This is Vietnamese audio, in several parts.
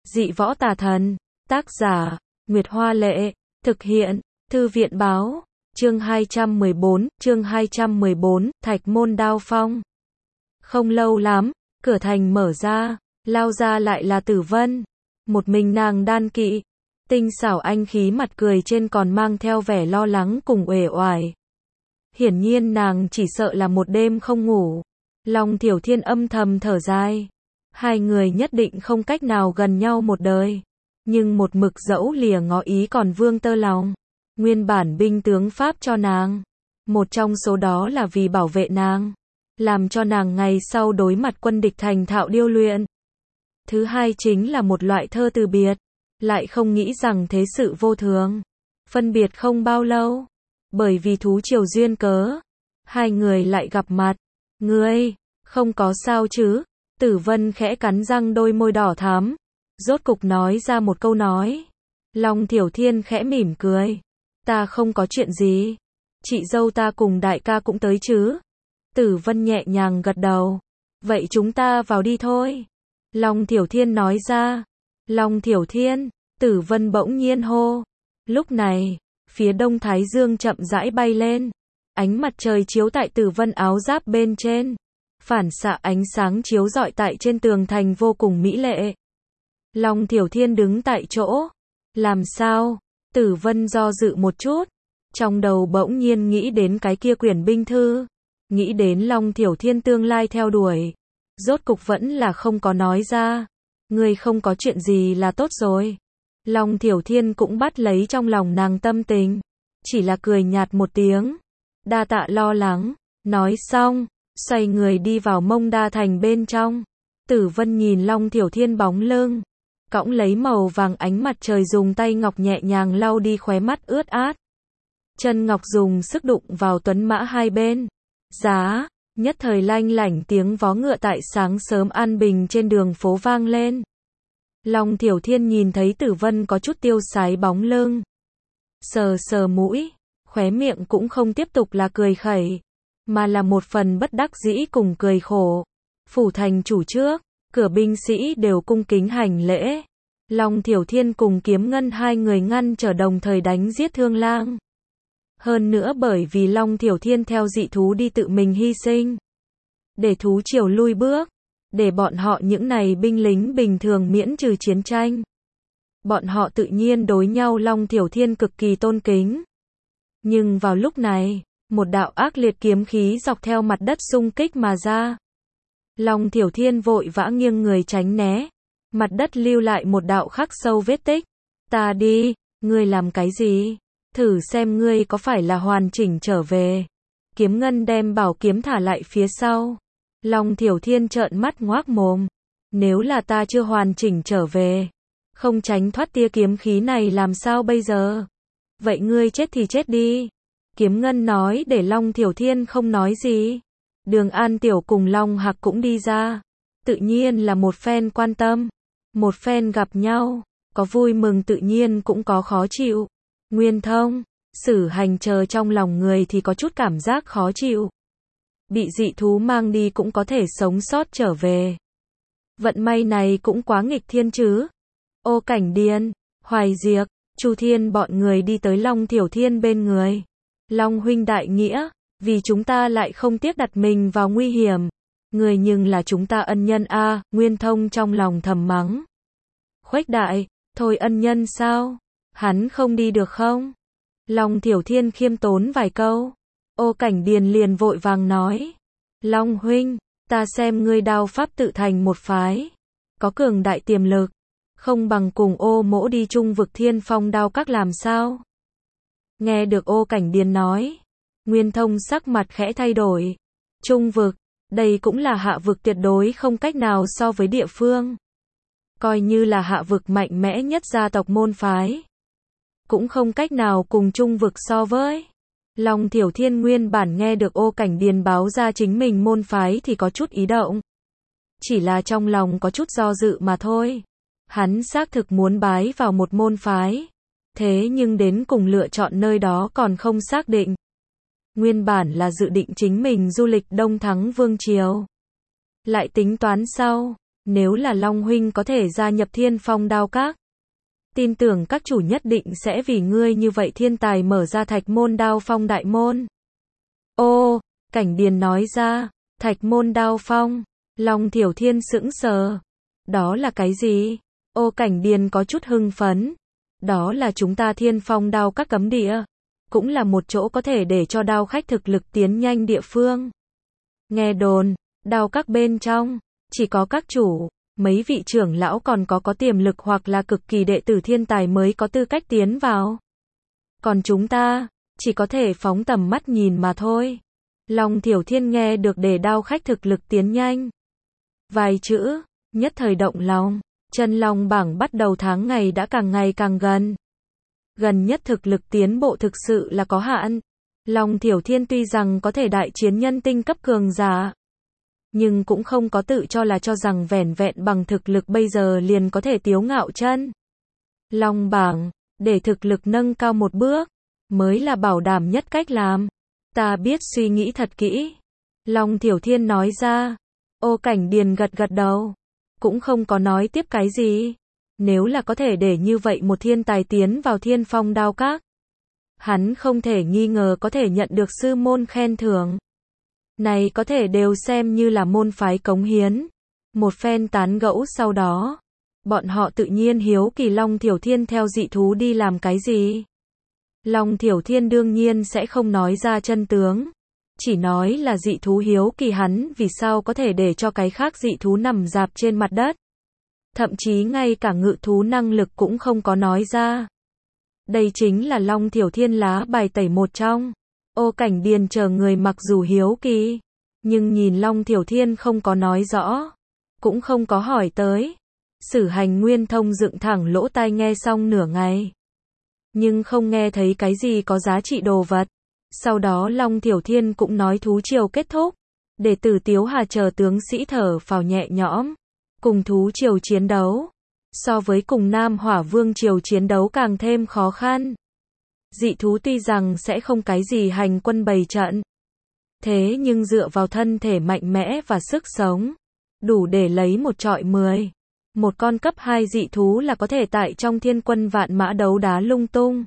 Dị võ tà thần. Tác giả, Nguyệt Hoa Lệ. Thực hiện, Thư viện Báo. Chương 214, Thạch Môn Đao Phong. Không lâu lắm, cửa thành mở ra, lao ra lại là Tử Vân. Một mình nàng đan kỵ, tinh xảo anh khí mặt cười trên còn mang theo vẻ lo lắng cùng uể oải. Hiển nhiên nàng chỉ sợ là một đêm không ngủ. Long Thiểu Thiên âm thầm thở dài. Hai người nhất định không cách nào gần nhau một đời. Nhưng một mực dẫu lìa ngó ý còn vương tơ lòng. Nguyên bản binh tướng Pháp cho nàng. Một trong số đó là vì bảo vệ nàng. Làm cho nàng ngày sau đối mặt quân địch thành thạo điêu luyện. Thứ hai chính là một loại thơ từ biệt. Lại không nghĩ rằng thế sự vô thường. Phân biệt không bao lâu. Bởi vì thú triều duyên cớ. Hai người lại gặp mặt. Ngươi, không có sao chứ? Tử Vân khẽ cắn răng đôi môi đỏ thắm. Rốt cục nói ra một câu nói. Long Thiểu Thiên khẽ mỉm cười. Ta không có chuyện gì. Chị dâu ta cùng đại ca cũng tới chứ? Tử Vân nhẹ nhàng gật đầu. Vậy chúng ta vào đi thôi. Long Thiểu Thiên nói ra. Long Thiểu Thiên, Tử Vân bỗng nhiên hô. Lúc này, phía đông thái dương chậm rãi bay lên. Ánh mặt trời chiếu tại Tử Vân áo giáp bên trên. Phản xạ ánh sáng chiếu rọi tại trên tường thành vô cùng mỹ lệ. Long Thiểu Thiên đứng tại chỗ. Làm sao? Tử Vân do dự một chút. Trong đầu bỗng nhiên nghĩ đến cái kia quyển binh thư. Nghĩ đến Long Thiểu Thiên tương lai theo đuổi. Rốt cục vẫn là không có nói ra. Ngươi không có chuyện gì là tốt rồi. Long Thiểu Thiên cũng bắt lấy trong lòng nàng tâm tình. Chỉ là cười nhạt một tiếng. Đa tạ lo lắng. Nói xong, xoay người đi vào Mông Đa Thành bên trong. Tử Vân nhìn Long Thiểu Thiên bóng lưng. Cõng lấy màu vàng ánh mặt trời dùng tay ngọc nhẹ nhàng lau đi khóe mắt ướt át. Chân ngọc dùng sức đụng vào tuấn mã hai bên. Giá, nhất thời lanh lảnh tiếng vó ngựa tại sáng sớm an bình trên đường phố vang lên. Long Thiểu Thiên nhìn thấy Tử Vân có chút tiêu sái bóng lưng. Sờ sờ mũi, khóe miệng cũng không tiếp tục là cười khẩy, mà là một phần bất đắc dĩ cùng cười khổ. Phủ thành chủ trước, cửa binh sĩ đều cung kính hành lễ. Long Thiểu Thiên cùng Kiếm Ngân hai người ngăn trở đồng thời đánh giết Thương Lang. Hơn nữa bởi vì Long Thiểu Thiên theo dị thú đi tự mình hy sinh. Để thú triều lui bước. Để bọn họ những này binh lính bình thường miễn trừ chiến tranh. Bọn họ tự nhiên đối nhau Long Thiểu Thiên cực kỳ tôn kính. Nhưng vào lúc này, một đạo ác liệt kiếm khí dọc theo mặt đất xung kích mà ra. Long Thiểu Thiên vội vã nghiêng người tránh né. Mặt đất lưu lại một đạo khắc sâu vết tích. Ta đi, ngươi làm cái gì? Thử xem ngươi có phải là hoàn chỉnh trở về. Kiếm Ngân đem bảo kiếm thả lại phía sau. Long Thiểu Thiên trợn mắt ngoác mồm. Nếu là ta chưa hoàn chỉnh trở về, không tránh thoát tia kiếm khí này làm sao bây giờ? Vậy ngươi chết thì chết đi. Kiếm Ngân nói để Long Thiểu Thiên không nói gì. Đường An Tiểu cùng Long Hạc cũng đi ra. Tự nhiên là một phen quan tâm. Một phen gặp nhau. Có vui mừng tự nhiên cũng có khó chịu. Nguyên Thông, Sử Hành chờ trong lòng người thì có chút cảm giác khó chịu. Bị dị thú mang đi cũng có thể sống sót trở về. Vận may này cũng quá nghịch thiên chứ. Ô Cảnh Điền, Hoài Diệc, Chu Thiên bọn người đi tới Long Thiểu Thiên bên người. Long huynh đại nghĩa, vì chúng ta lại không tiếc đặt mình vào nguy hiểm. Người nhưng là chúng ta ân nhân a. Nguyên Thông trong lòng thầm mắng. Khuếch đại, thôi ân nhân sao? Hắn không đi được không? Long Thiểu Thiên khiêm tốn vài câu. Ô Cảnh Điền liền vội vàng nói. Long huynh, ta xem ngươi đao pháp tự thành một phái. Có cường đại tiềm lực. Không bằng cùng Ô mỗ đi chung vực Thiên Phong đao các làm sao? Nghe được Ô Cảnh Điền nói. Nguyên Thông sắc mặt khẽ thay đổi. Trung vực, đây cũng là hạ vực tuyệt đối không cách nào so với địa phương. Coi như là hạ vực mạnh mẽ nhất gia tộc môn phái. Cũng không cách nào cùng trung vực so với. Long Thiểu Thiên nguyên bản nghe được Ô Cảnh Điền báo ra chính mình môn phái thì có chút ý động. Chỉ là trong lòng có chút do dự mà thôi. Hắn xác thực muốn bái vào một môn phái. Thế nhưng đến cùng lựa chọn nơi đó còn không xác định. Nguyên bản là dự định chính mình du lịch Đông Thắng Vương Triều. Lại tính toán sau, Nếu là Long huynh có thể gia nhập Thiên Phong Đao Các, tin tưởng các chủ nhất định sẽ vì ngươi như vậy thiên tài mở ra Thạch Môn Đao Phong đại môn. Ô, Cảnh Điền nói ra, Thạch Môn Đao Phong, Long Thiểu Thiên sững sờ. Đó là cái gì? Ô Cảnh Điền có chút hưng phấn. Đó là chúng ta Thiên Phong Đao Các cấm địa. Cũng là một chỗ có thể để cho đao khách thực lực tiến nhanh địa phương. Nghe đồn, đao các bên trong, chỉ có các chủ, mấy vị trưởng lão còn có tiềm lực hoặc là cực kỳ đệ tử thiên tài mới có tư cách tiến vào. Còn chúng ta, chỉ có thể phóng tầm mắt nhìn mà thôi. Long Thiểu Thiên nghe được để đao khách thực lực tiến nhanh. Vài chữ, nhất thời động lòng, chân long bảng bắt đầu tháng ngày đã càng ngày càng gần. Gần nhất thực lực tiến bộ thực sự là có hạn. Long Thiểu Thiên tuy rằng có thể đại chiến nhân tinh cấp cường giả, nhưng cũng không có tự cho là cho rằng vẻn vẹn bằng thực lực bây giờ liền có thể tiếu ngạo chân. Long bảng, để thực lực nâng cao một bước, mới là bảo đảm nhất cách làm. Ta biết suy nghĩ thật kỹ. Long Thiểu Thiên nói ra. Ô Cảnh Điền gật gật đầu, cũng không có nói tiếp cái gì. Nếu là có thể để như vậy một thiên tài tiến vào Thiên Phong Đao Các, hắn không thể nghi ngờ có thể nhận được sư môn khen thưởng. Này có thể đều xem như là môn phái cống hiến. Một phen tán gẫu sau đó, bọn họ tự nhiên hiếu kỳ Long Thiểu Thiên theo dị thú đi làm cái gì. Long Thiểu Thiên đương nhiên sẽ không nói ra chân tướng, chỉ nói là dị thú hiếu kỳ hắn vì sao có thể để cho cái khác dị thú nằm rạp trên mặt đất. Thậm chí ngay cả ngự thú năng lực cũng không có nói ra. Đây chính là Long Thiểu Thiên lá bài tẩy một trong. Ô Cảnh Điền chờ người mặc dù hiếu kỳ, nhưng nhìn Long Thiểu Thiên không có nói rõ, cũng không có hỏi tới. Sử Hành Nguyên Thông dựng thẳng lỗ tai nghe xong nửa ngày, nhưng không nghe thấy cái gì có giá trị đồ vật. Sau đó Long Thiểu Thiên cũng nói thú triều kết thúc, đệ tử Tiếu Hà chờ tướng sĩ thở phào nhẹ nhõm. Cùng thú triều chiến đấu, so với cùng Nam Hỏa Vương triều chiến đấu càng thêm khó khăn. Dị thú tuy rằng sẽ không cái gì hành quân bày trận, thế nhưng dựa vào thân thể mạnh mẽ và sức sống, đủ để lấy một trọi 10. Một con cấp 2 dị thú là có thể tại trong thiên quân vạn mã đấu đá lung tung.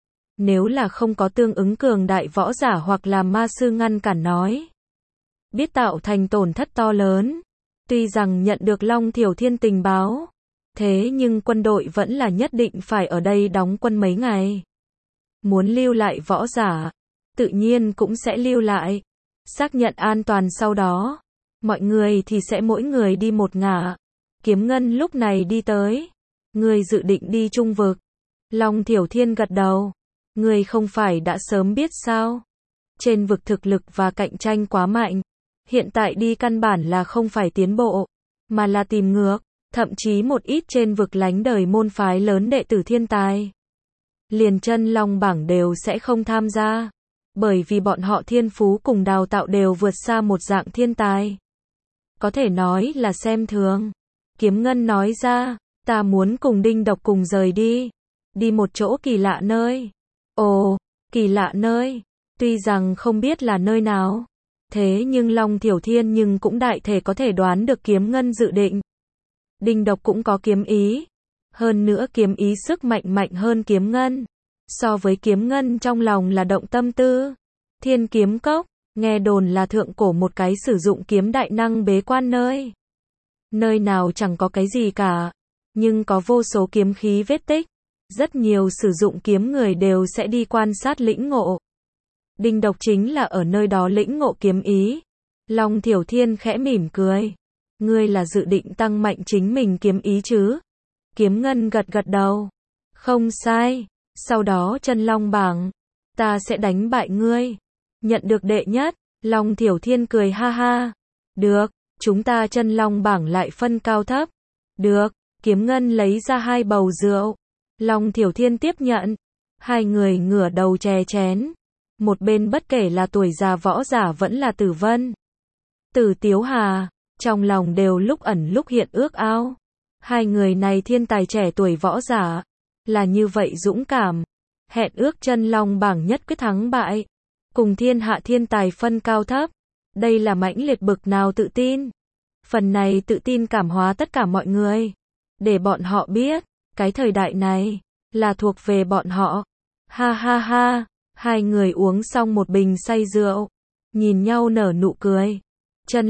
Nếu là không có tương ứng cường đại võ giả hoặc là ma sư ngăn cản nói, biết tạo thành tổn thất to lớn. Tuy rằng nhận được Long Thiểu Thiên tình báo, thế nhưng quân đội vẫn là nhất định phải ở đây đóng quân mấy ngày. Muốn lưu lại võ giả, tự nhiên cũng sẽ lưu lại. Xác nhận an toàn sau đó, mọi người thì sẽ mỗi người đi một ngả. Kiếm Ngân lúc này đi tới. Người dự định đi Trung Vực. Long Thiểu Thiên gật đầu. Người không phải đã sớm biết sao? Trên vực thực lực và cạnh tranh quá mạnh. Hiện tại đi căn bản là không phải tiến bộ, mà là tìm ngược. Thậm chí một ít trên vực lánh đời môn phái lớn đệ tử thiên tài, liền chân long bảng đều sẽ không tham gia. Bởi vì bọn họ thiên phú cùng đào tạo đều vượt xa một dạng thiên tài. Có thể nói là xem thường. Kiếm Ngân nói ra, ta muốn cùng Đinh Độc cùng rời đi. Đi một chỗ kỳ lạ nơi. Ồ, kỳ lạ nơi. Tuy rằng không biết là nơi nào. Thế nhưng Long Thiểu Thiên nhưng cũng đại thể có thể đoán được Kiếm Ngân dự định. Đinh Độc cũng có kiếm ý. Hơn nữa kiếm ý sức mạnh mạnh hơn Kiếm Ngân. So với Kiếm Ngân trong lòng là động tâm tư. Thiên Kiếm Cốc, nghe đồn là thượng cổ một cái sử dụng kiếm đại năng bế quan nơi. Nơi nào chẳng có cái gì cả, nhưng có vô số kiếm khí vết tích. Rất nhiều sử dụng kiếm người đều sẽ đi quan sát lĩnh ngộ. Đinh Độc chính là ở nơi đó lĩnh ngộ kiếm ý. Long Thiểu Thiên khẽ mỉm cười. Ngươi là dự định tăng mạnh chính mình kiếm ý chứ? Kiếm Ngân gật gật đầu. Không sai. Sau đó chân long bảng, ta sẽ đánh bại ngươi. Nhận được đệ nhất. Long Thiểu Thiên cười ha ha. Được, chúng ta chân long bảng lại phân cao thấp. Được, Kiếm Ngân lấy ra 2 bầu rượu. Long Thiểu Thiên tiếp nhận. Hai người ngửa đầu chè chén. Một bên bất kể là tuổi già võ giả vẫn là Tử Vân, Tử Tiếu Hà, trong lòng đều lúc ẩn lúc hiện ước ao. Hai người này thiên tài trẻ tuổi võ giả, là như vậy dũng cảm, hẹn ước chân long bảng nhất quyết thắng bại, cùng thiên hạ thiên tài phân cao thấp. Đây là mãnh liệt bực nào tự tin. Phần này tự tin cảm hóa tất cả mọi người. Để bọn họ biết, cái thời đại này, là thuộc về bọn họ. Ha ha ha, hai người uống xong một bình say rượu. Nhìn nhau nở nụ cười. Chân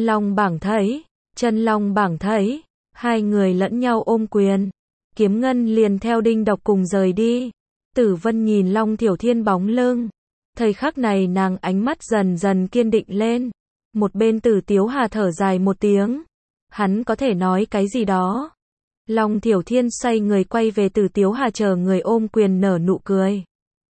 Long bảng thấy, hai người lẫn nhau ôm quyền. Kiếm Ngân liền theo Đinh Độc cùng rời đi. Tử Vân nhìn Long Tiểu Thiên bóng lưng. Thời khắc này nàng ánh mắt dần dần kiên định lên. Một bên Tử Tiếu Hà thở dài một tiếng. Hắn có thể nói cái gì đó. Long Tiểu Thiên xoay người quay về Tử Tiếu Hà chờ người ôm quyền nở nụ cười.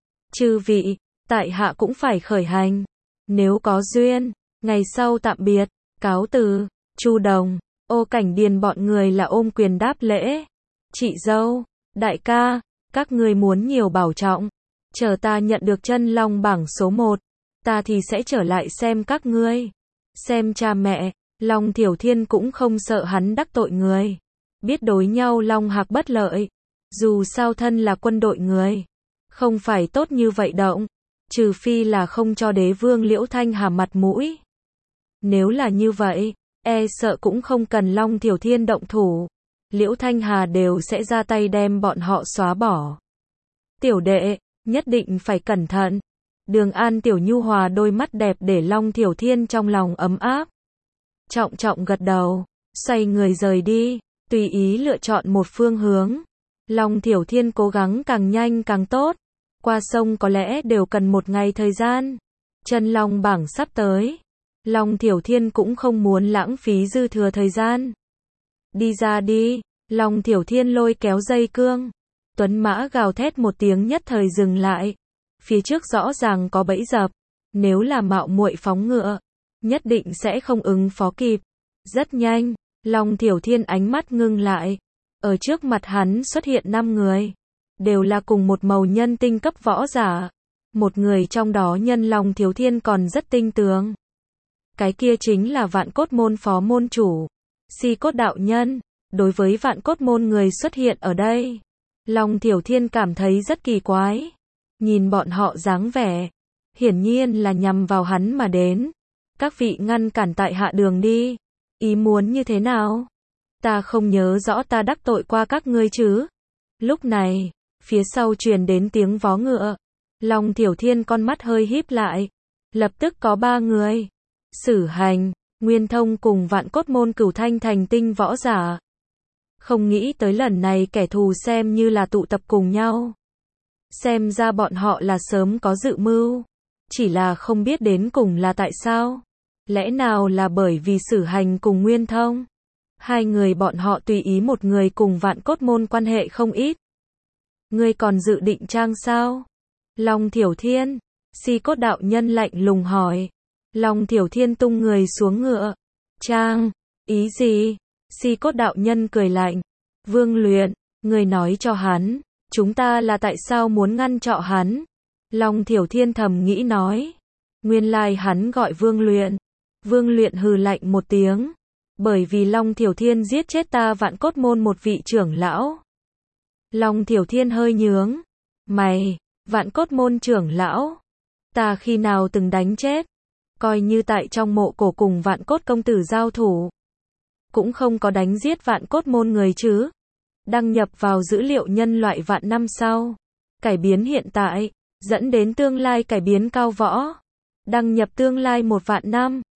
Chư vị, tại hạ cũng phải khởi hành. Nếu có duyên, ngày sau tạm biệt, cáo từ. Chu Đồng, Ô Cảnh Điền bọn người là ôm quyền đáp lễ. Chị dâu, đại ca, các ngươi muốn nhiều bảo trọng. Chờ ta nhận được chân long bảng số 1, ta thì sẽ trở lại xem các ngươi. Xem cha mẹ, Long Tiểu Thiên cũng không sợ hắn đắc tội người. Biết đối nhau long hạc bất lợi. Dù sao thân là quân đội người. Không phải tốt như vậy động. Trừ phi là không cho đế vương Liễu Thanh Hà mặt mũi. Nếu là như vậy, e sợ cũng không cần Long Tiểu Thiên động thủ. Liễu Thanh Hà đều sẽ ra tay đem bọn họ xóa bỏ. Tiểu đệ, nhất định phải cẩn thận. Đường An Tiểu Nhu hòa đôi mắt đẹp để Long Tiểu Thiên trong lòng ấm áp. Trọng trọng gật đầu, xoay người rời đi, tùy ý lựa chọn một phương hướng. Long Tiểu Thiên cố gắng càng nhanh càng tốt. Qua sông có lẽ đều cần một ngày thời gian. Chân long bảng sắp tới. Long Tiểu Thiên cũng không muốn lãng phí dư thừa thời gian. Đi ra đi, Long Tiểu Thiên lôi kéo dây cương. Tuấn mã gào thét một tiếng nhất thời dừng lại. Phía trước rõ ràng có bẫy dập. Nếu là mạo muội phóng ngựa, nhất định sẽ không ứng phó kịp. Rất nhanh, Long Tiểu Thiên ánh mắt ngưng lại. Ở trước mặt hắn xuất hiện 5 người. Đều là cùng một màu nhân tinh cấp võ giả. Một người trong đó nhân Long Tiểu Thiên còn rất tinh tường. Cái kia chính là Vạn Cốt Môn phó môn chủ. Si Cốt đạo nhân. Đối với Vạn Cốt Môn người xuất hiện ở đây, Long Tiểu Thiên cảm thấy rất kỳ quái. Nhìn bọn họ dáng vẻ, hiển nhiên là nhằm vào hắn mà đến. Các vị ngăn cản tại hạ đường đi. Ý muốn như thế nào? Ta không nhớ rõ ta đắc tội qua các ngươi chứ. Lúc này, phía sau truyền đến tiếng vó ngựa. Long Tiểu Thiên con mắt hơi híp lại. Lập tức có 3 người. Sử Hành, Nguyên Thông cùng Vạn Cốt Môn Cửu Thanh thành tinh võ giả. Không nghĩ tới lần này kẻ thù xem như là tụ tập cùng nhau. Xem ra bọn họ là sớm có dự mưu. Chỉ là không biết đến cùng là tại sao. Lẽ nào là bởi vì Sử Hành cùng Nguyên Thông? Hai người bọn họ tùy ý một người cùng Vạn Cốt Môn quan hệ không ít. Ngươi còn dự định trang sao? Long Tiểu Thiên, Si Cốt đạo nhân lạnh lùng hỏi. Long Tiểu Thiên tung người xuống ngựa. Trang, ý gì? Si Cốt đạo nhân cười lạnh. Vương Luyện, người nói cho hắn, chúng ta là tại sao muốn ngăn trọ hắn? Long Tiểu Thiên thầm nghĩ nói. Nguyên lai hắn gọi Vương Luyện. Vương Luyện hừ lạnh một tiếng. Bởi vì Long Tiểu Thiên giết chết ta Vạn Cốt Môn một vị trưởng lão. Long Tiểu Thiên hơi nhướng. Mày, Vạn Cốt Môn trưởng lão? Ta khi nào từng đánh chết? Coi như tại trong mộ cổ cùng Vạn Cốt công tử giao thủ. Cũng không có đánh giết Vạn Cốt Môn người chứ. Đăng nhập vào dữ liệu nhân loại vạn năm sau. Cải biến hiện tại, dẫn đến tương lai cải biến cao võ. Đăng nhập tương lai 1 vạn năm.